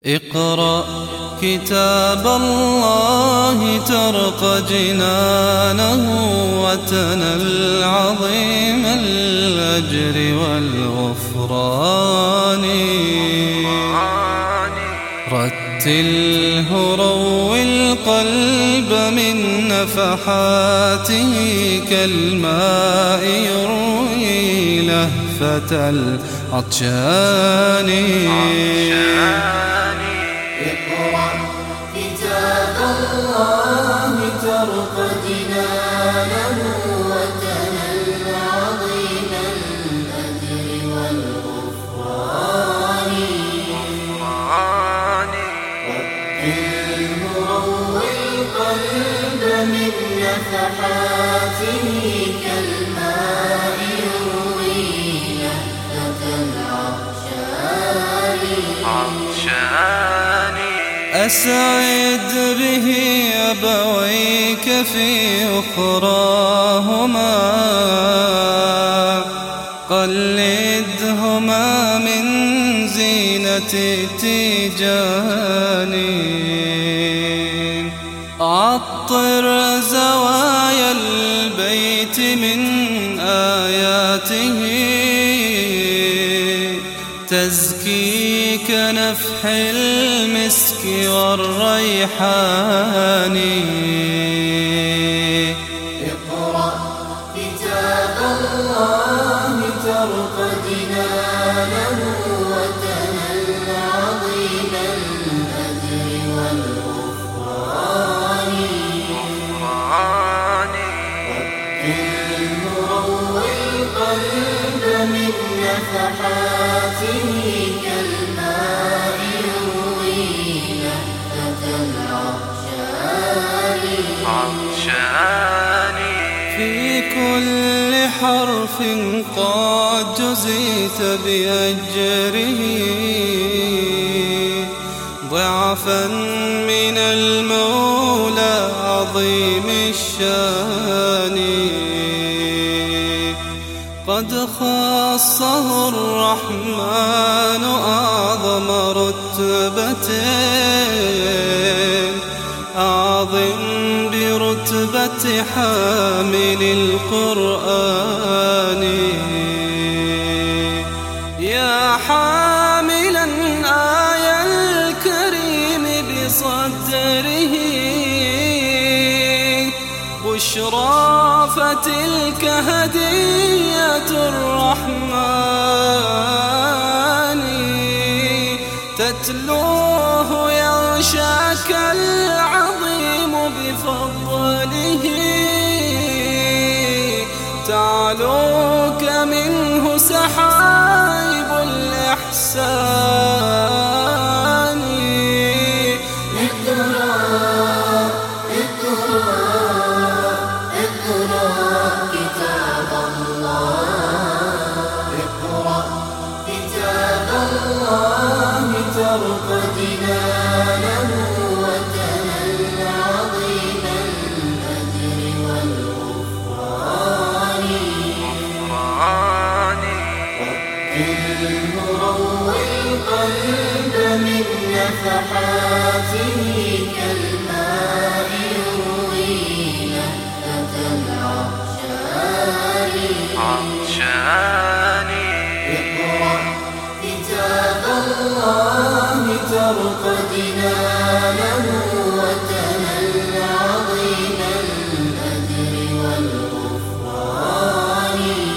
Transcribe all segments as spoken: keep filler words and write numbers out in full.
اقرأ كتاب الله ترق جنانه وتنل عظيم الأجر والغفران. رتله روي القلب من نفحاته كالماء يروي لهفة العطشان. اقرأ كتاب الله ترق جنانه وتنل عظيم الأجر والغفران. رتله روي القلب من نفحاته كالماء يروي لهفة العطشان. أسعد به أبويك في أخراهما، قلدهما من زينة التيجان. عطر زوايا البيت من آياته تزكي كنفح المسك والريحان. اقرأ كتاب الله ترق جنانه وتنل عظيم الأجر والغفران. رتله روي القلب من نفحاته كالماء يروي لهفة العطشان. في كل حرف قد جزيت بأجره ضعفا من المولى عظيم الشان. قد خصه الرحمن أعظم رتبة أعظم برتبة حامل القرآن. يا حاملا آي الكريم بصدره بشرى فتلك هدية الرحمن. تتلوه يغشاك العظيم بفضله تعلوك منه سحائب الإحسان. ترق جنانه وتنل عظيم الأجر والغفران. رتله روي القلب من نفحاته كالماء يروي لهفة العطشان. اقرأ كتاب الله ترق جنانه وتنل عظيم الأجر والغفران.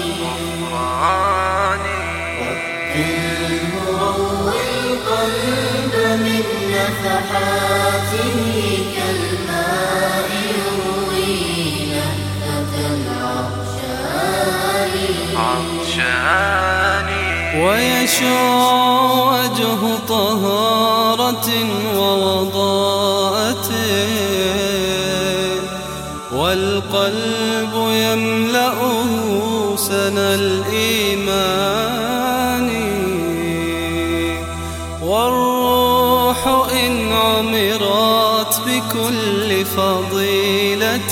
رتله روي القلب من نفحاته كالماء يروي لهفة العطشان. ويشع وجه طهارة ووضاءة والقلب يملأه سنا الإيمان. والروح إن عمرت بكل فضيلة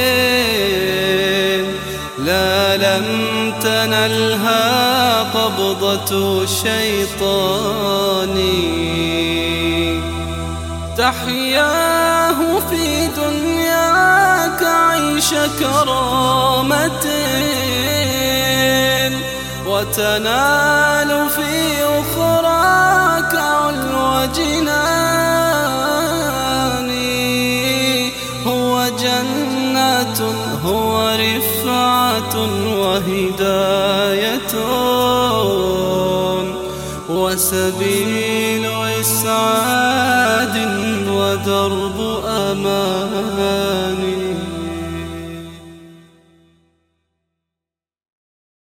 لا لم تنلها قبضة الشيطان. تحياه في دنياك عيش كرامة، وتنال في أخراك علو جنان. هو جنات، هو رفعة وهداية، وسبيل إسعاد ودرب أمان.